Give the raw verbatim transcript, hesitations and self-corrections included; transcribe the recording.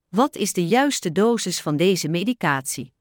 Wat is de juiste dosis van deze medicatie?